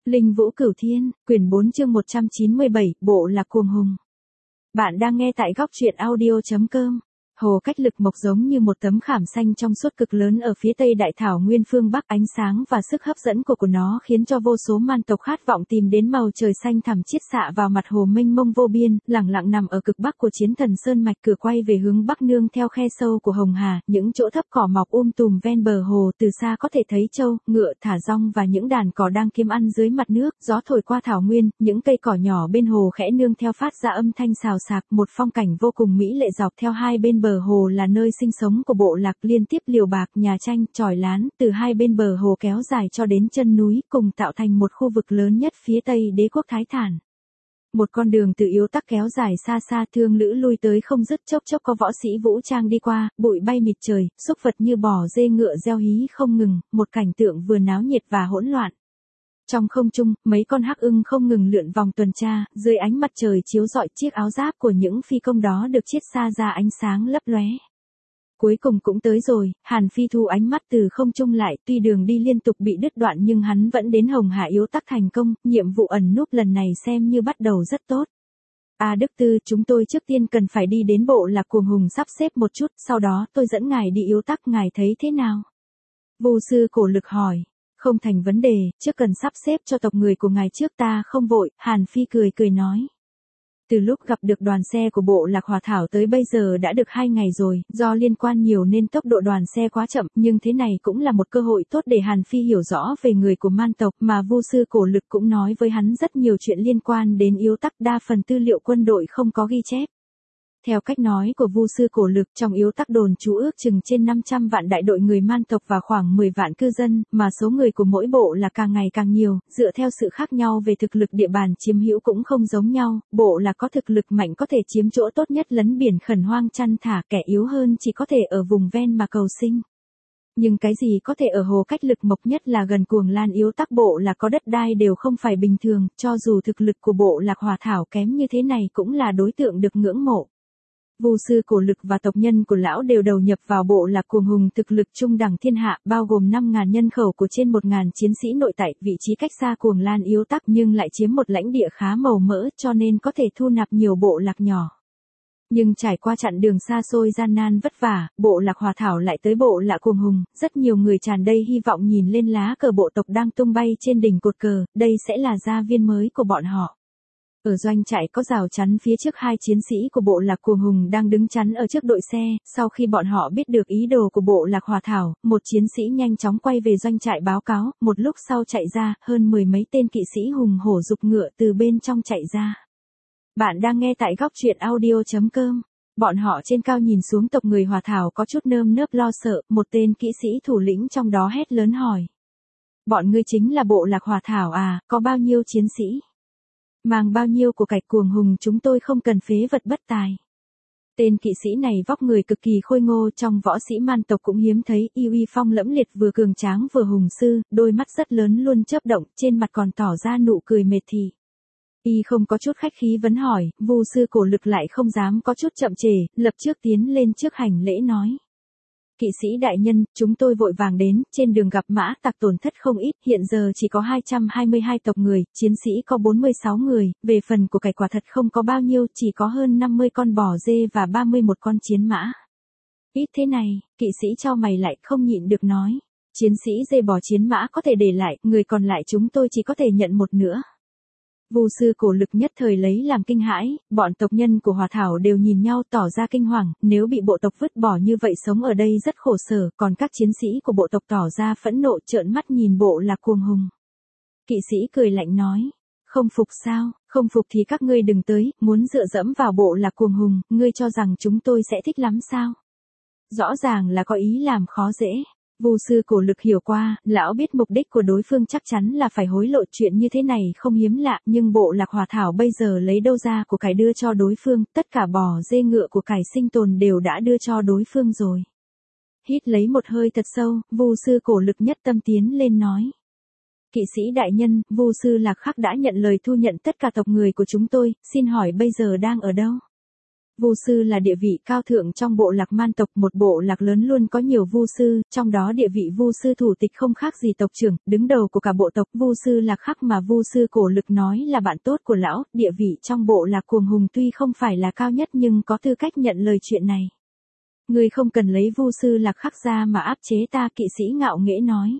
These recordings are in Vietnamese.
Linh Vũ Cửu Thiên, quyển 4 chương 197, bộ lạc cuồng hùng. Bạn đang nghe tại góc truyện audio.com. Hồ Cách Lực mộc giống như một tấm khảm xanh trong suốt cực lớn ở phía tây đại thảo nguyên phương Bắc, ánh sáng và sức hấp dẫn của nó khiến cho vô số man tộc khát vọng tìm đến màu trời xanh thẳm chiết xạ vào mặt hồ mênh mông vô biên, lẳng lặng nằm ở cực bắc của Chiến Thần Sơn mạch, cửa quay về hướng bắc nương theo khe sâu của Hồng Hà, những chỗ thấp cỏ mọc tùm ven bờ hồ, từ xa có thể thấy trâu, ngựa, thả rong và những đàn cò đang kiếm ăn dưới mặt nước, gió thổi qua thảo nguyên, những cây cỏ nhỏ bên hồ khẽ nương theo phát ra âm thanh xào xạc, một phong cảnh vô cùng mỹ lệ dọc theo hai bên bờ hồ là nơi sinh sống của bộ lạc, liên tiếp liều bạc, nhà tranh, chòi lán, từ hai bên bờ hồ kéo dài cho đến chân núi, cùng tạo thành một khu vực lớn nhất phía tây đế quốc Thái Thản. Một con đường từ yếu tắc kéo dài xa xa, thương lữ lui tới không dứt, chốc chốc có võ sĩ vũ trang đi qua, bụi bay mịt trời, súc vật như bò dê ngựa reo hí không ngừng, một cảnh tượng vừa náo nhiệt và hỗn loạn. Trong không trung, mấy con hắc ưng không ngừng lượn vòng tuần tra, dưới ánh mặt trời chiếu rọi, chiếc áo giáp của những phi công đó được chiết xa ra ánh sáng lấp lóe. Cuối cùng cũng tới rồi, Hàn Phi thu ánh mắt từ không trung lại, tuy đường đi liên tục bị đứt đoạn nhưng hắn vẫn đến Hồng Hà yếu tắc thành công, nhiệm vụ ẩn núp lần này xem như bắt đầu rất tốt. Đức Tư, chúng tôi trước tiên cần phải đi đến bộ lạc cuồng hùng sắp xếp một chút, sau đó tôi dẫn ngài đi yếu tắc, ngài thấy thế nào? Vu sư Cổ Lực hỏi. Không thành vấn đề, trước cần sắp xếp cho tộc người của ngài trước, ta không vội, Hàn Phi cười nói. Từ lúc gặp được đoàn xe của bộ lạc Hòa Thảo tới bây giờ đã được 2 ngày rồi, do liên quan nhiều nên tốc độ đoàn xe quá chậm, nhưng thế này cũng là một cơ hội tốt để Hàn Phi hiểu rõ về người của man tộc, mà Vu sư Cổ Lực cũng nói với hắn rất nhiều chuyện liên quan đến yếu tắc, đa phần tư liệu quân đội không có ghi chép. Theo cách nói của Vu sư Cổ Lực, trong yếu tắc đồn trú ước chừng trên 500 vạn đại đội người man tộc và khoảng 10 vạn cư dân, mà số người của mỗi bộ là càng ngày càng nhiều, dựa theo sự khác nhau về thực lực địa bàn chiếm hữu cũng không giống nhau, bộ là có thực lực mạnh có thể chiếm chỗ tốt nhất lấn biển khẩn hoang chăn thả, kẻ yếu hơn chỉ có thể ở vùng ven mà cầu sinh. Nhưng cái gì có thể ở Hồ Cách Lực mộc nhất là gần Cuồng Lan yếu tắc bộ là có đất đai đều không phải bình thường, cho dù thực lực của bộ lạc Hòa Thảo kém như thế này cũng là đối tượng được ngưỡng mộ. Vu sư Cổ Lực và tộc nhân của lão đều đầu nhập vào bộ lạc cuồng hùng, thực lực trung đẳng thiên hạ, bao gồm 5.000 nhân khẩu của trên 1.000 chiến sĩ nội tại, vị trí cách xa Cuồng Lan yếu tắc nhưng lại chiếm một lãnh địa khá màu mỡ cho nên có thể thu nạp nhiều bộ lạc nhỏ. Nhưng trải qua chặng đường xa xôi gian nan vất vả, bộ lạc Hòa Thảo lại tới bộ lạc cuồng hùng, rất nhiều người tràn đầy hy vọng nhìn lên lá cờ bộ tộc đang tung bay trên đỉnh cột cờ, đây sẽ là gia viên mới của bọn họ. Ở doanh trại có rào chắn phía trước, 2 chiến sĩ của bộ lạc cuồng hùng đang đứng chắn ở trước đội xe, sau khi bọn họ biết được ý đồ của bộ lạc Hòa Thảo, một chiến sĩ nhanh chóng quay về doanh trại báo cáo, một lúc sau chạy ra, hơn 10 mấy tên kỵ sĩ hùng hổ giục ngựa từ bên trong chạy ra. Bạn đang nghe tại góc truyện audio.com. Bọn họ trên cao nhìn xuống tộc người Hòa Thảo có chút nơm nớp lo sợ, một tên kỵ sĩ thủ lĩnh trong đó hét lớn hỏi. Bọn ngươi chính là bộ lạc Hòa Thảo à, có bao nhiêu chiến sĩ? Mang bao nhiêu của cải cuồng hùng, chúng tôi không cần phế vật bất tài. Tên kỵ sĩ này vóc người cực kỳ khôi ngô, trong võ sĩ man tộc cũng hiếm thấy, uy phong lẫm liệt, vừa cường tráng vừa hùng sư, đôi mắt rất lớn luôn chớp động, trên mặt còn tỏ ra nụ cười mệt thị. Y không có chút khách khí vấn hỏi, Vu sư Cổ Lực lại không dám có chút chậm trễ, lập trước tiến lên trước hành lễ nói. Kỵ sĩ đại nhân, chúng tôi vội vàng đến, trên đường gặp mã tặc tổn thất không ít, hiện giờ chỉ có 222 tộc người, chiến sĩ có 46 người, về phần của cải quả thật không có bao nhiêu, chỉ có hơn 50 con bò dê và 31 con chiến mã. Ít thế này, kỵ sĩ chau mày lại không nhịn được nói. Chiến sĩ dê bò chiến mã có thể để lại, người còn lại chúng tôi chỉ có thể nhận một nữa. Vu sư Cổ Lực nhất thời lấy làm kinh hãi, bọn tộc nhân của Hòa Thảo đều nhìn nhau tỏ ra kinh hoàng, nếu bị bộ tộc vứt bỏ như vậy sống ở đây rất khổ sở, còn các chiến sĩ của bộ tộc tỏ ra phẫn nộ trợn mắt nhìn bộ lạc cuồng hùng. Kỵ sĩ cười lạnh nói, không phục sao, không phục thì các ngươi đừng tới, muốn dựa dẫm vào bộ lạc cuồng hùng, ngươi cho rằng chúng tôi sẽ thích lắm sao? Rõ ràng là có ý làm khó dễ. Vu sư Cổ Lực hiểu qua, lão biết mục đích của đối phương chắc chắn là phải hối lộ, chuyện như thế này không hiếm lạ, nhưng bộ lạc Hòa Thảo bây giờ lấy đâu ra của cải đưa cho đối phương, tất cả bò dê ngựa của cải sinh tồn đều đã đưa cho đối phương rồi. Hít lấy một hơi thật sâu, Vu sư Cổ Lực nhất tâm tiến lên nói. Kỵ sĩ đại nhân, Vu sư Lạc Khắc đã nhận lời thu nhận tất cả tộc người của chúng tôi, xin hỏi bây giờ đang ở đâu? Vu sư là địa vị cao thượng trong bộ lạc man tộc, một bộ lạc lớn luôn có nhiều vu sư, trong đó địa vị vu sư thủ tịch không khác gì tộc trưởng, đứng đầu của cả bộ tộc. Vu sư Lạc Khắc mà Vu sư Cổ Lực nói là bạn tốt của lão, địa vị trong bộ lạc Cuồng Hùng tuy không phải là cao nhất nhưng có tư cách nhận lời chuyện này. Ngươi không cần lấy Vu sư Lạc Khắc ra mà áp chế ta, kỵ sĩ ngạo nghễ nói.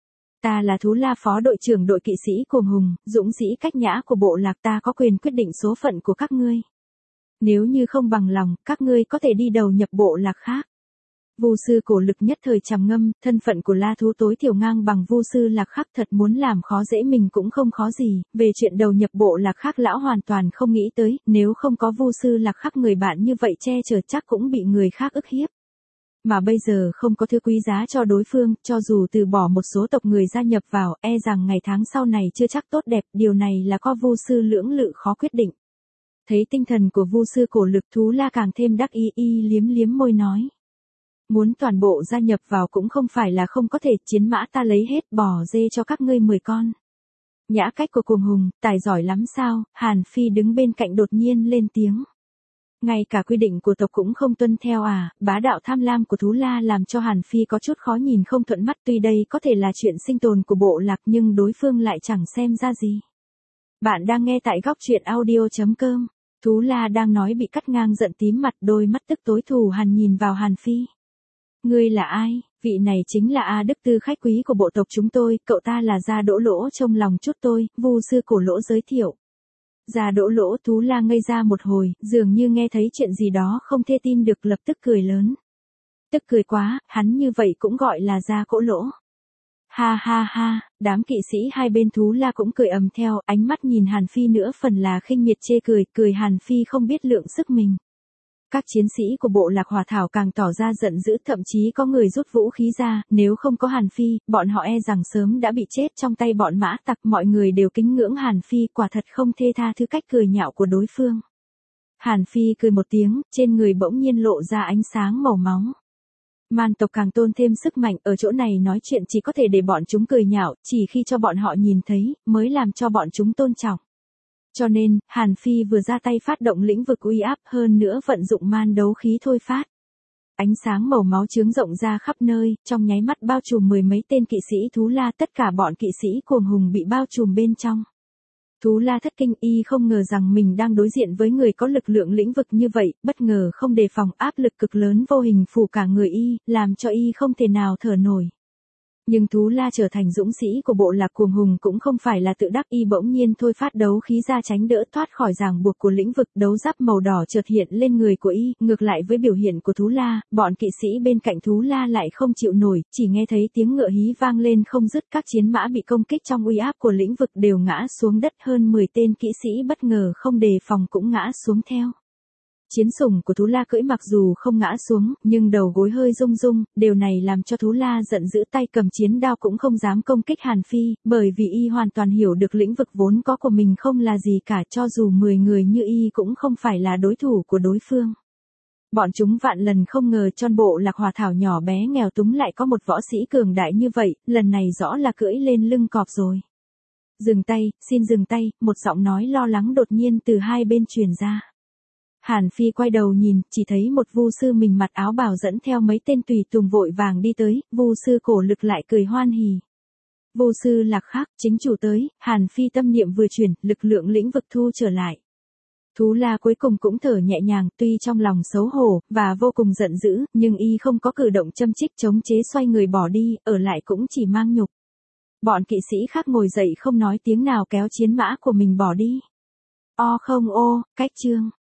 Ta là Thú La phó đội trưởng đội kỵ sĩ Cuồng Hùng, dũng sĩ cách nhã của bộ lạc, ta có quyền quyết định số phận của các ngươi. Nếu như không bằng lòng, các ngươi có thể đi đầu nhập bộ lạc khác. Vu sư Cổ Lực nhất thời trầm ngâm, thân phận của La Thú tối thiểu ngang bằng Vu sư Lạc Khắc, thật muốn làm khó dễ mình cũng không khó gì, về chuyện đầu nhập bộ lạc khác lão hoàn toàn không nghĩ tới, nếu không có Vu sư Lạc Khắc người bạn như vậy che chở chắc cũng bị người khác ức hiếp. Mà bây giờ không có thứ quý giá cho đối phương, cho dù từ bỏ một số tộc người gia nhập vào, e rằng ngày tháng sau này chưa chắc tốt đẹp, điều này là có Vu sư lưỡng lự khó quyết định. Thấy tinh thần của Vu sư Cổ Lực, Thú La càng thêm đắc ý, liếm liếm môi nói. Muốn toàn bộ gia nhập vào cũng không phải là không có thể, chiến mã ta lấy hết, bò dê cho các ngươi 10 con. Nhã cách của Cuồng Hùng, tài giỏi lắm sao? Hàn Phi đứng bên cạnh đột nhiên lên tiếng. Ngay cả quy định của tộc cũng không tuân theo à? Bá đạo tham lam của Thú La làm cho Hàn Phi có chút khó nhìn không thuận mắt, tuy đây có thể là chuyện sinh tồn của bộ lạc nhưng đối phương lại chẳng xem ra gì. Bạn đang nghe tại góc truyện audio.com. Thú La đang nói bị cắt ngang giận tím mặt, đôi mắt tức tối thù hằn nhìn vào Hàn Phi. Ngươi là ai? Vị này chính là A Đức Tư, khách quý của bộ tộc chúng tôi, cậu ta là Gia Đỗ Lỗ, trong lòng chút tôi, Vu sư Cổ Lỗ giới thiệu. Gia Đỗ Lỗ. Thú La ngây ra một hồi, dường như nghe thấy chuyện gì đó không thể tin được, lập tức cười lớn. Tức cười quá, hắn như vậy cũng gọi là Gia Cổ Lỗ. Ha ha ha, đám kỵ sĩ hai bên Thú La cũng cười ầm theo, ánh mắt nhìn Hàn Phi nữa phần là khinh miệt chê cười Hàn Phi không biết lượng sức mình. Các chiến sĩ của bộ lạc Hỏa Thảo càng tỏ ra giận dữ, thậm chí có người rút vũ khí ra, nếu không có Hàn Phi, bọn họ e rằng sớm đã bị chết trong tay bọn mã tặc. Mọi người đều kính ngưỡng Hàn Phi, quả thật không thê tha thứ cách cười nhạo của đối phương. Hàn Phi cười một tiếng, trên người bỗng nhiên lộ ra ánh sáng màu máu. Man tộc càng tôn thêm sức mạnh, ở chỗ này nói chuyện chỉ có thể để bọn chúng cười nhạo, chỉ khi cho bọn họ nhìn thấy, mới làm cho bọn chúng tôn trọng. Cho nên, Hàn Phi vừa ra tay phát động lĩnh vực uy áp, hơn nữa vận dụng man đấu khí thôi phát. Ánh sáng màu máu chướng rộng ra khắp nơi, trong nháy mắt bao trùm mười mấy tên kỵ sĩ Thú La, tất cả bọn kỵ sĩ Cuồng Hùng bị bao trùm bên trong. Thú La thất kinh, y không ngờ rằng mình đang đối diện với người có lực lượng lĩnh vực như vậy, bất ngờ không đề phòng, áp lực cực lớn vô hình phủ cả người y, làm cho y không thể nào thở nổi. Nhưng Thú La trở thành dũng sĩ của bộ lạc Cuồng Hùng cũng không phải là tự đắc, y bỗng nhiên thôi phát đấu khí ra tránh đỡ thoát khỏi ràng buộc của lĩnh vực. Đấu giáp màu đỏ chợt hiện lên người của y, ngược lại với biểu hiện của Thú La, bọn kỵ sĩ bên cạnh Thú La lại không chịu nổi, chỉ nghe thấy tiếng ngựa hí vang lên không dứt, các chiến mã bị công kích trong uy áp của lĩnh vực đều ngã xuống đất, hơn 10 tên kỵ sĩ bất ngờ không đề phòng cũng ngã xuống theo. Chiến sủng của Thú La cưỡi mặc dù không ngã xuống, nhưng đầu gối hơi rung rung, điều này làm cho Thú La giận dữ, tay cầm chiến đao cũng không dám công kích Hàn Phi, bởi vì y hoàn toàn hiểu được lĩnh vực vốn có của mình không là gì cả, cho dù 10 người như y cũng không phải là đối thủ của đối phương. Bọn chúng vạn lần không ngờ trong bộ lạc Hỏa Thảo nhỏ bé nghèo túng lại có một võ sĩ cường đại như vậy, lần này rõ là cưỡi lên lưng cọp rồi. Dừng tay, xin dừng tay, một giọng nói lo lắng đột nhiên từ hai bên truyền ra. Hàn Phi quay đầu nhìn, chỉ thấy một vu sư mình mặc áo bào dẫn theo mấy tên tùy tùng vội vàng đi tới, vu sư Cổ Lực lại cười hoan hỉ. Vu sư Lạc Khắc, chính chủ tới. Hàn Phi tâm niệm vừa chuyển, lực lượng lĩnh vực thu trở lại. Thú La cuối cùng cũng thở nhẹ nhàng, tuy trong lòng xấu hổ, và vô cùng giận dữ, nhưng y không có cử động châm chích chống chế, xoay người bỏ đi, ở lại cũng chỉ mang nhục. Bọn kỵ sĩ khác ngồi dậy không nói tiếng nào kéo chiến mã của mình bỏ đi. Cách chương.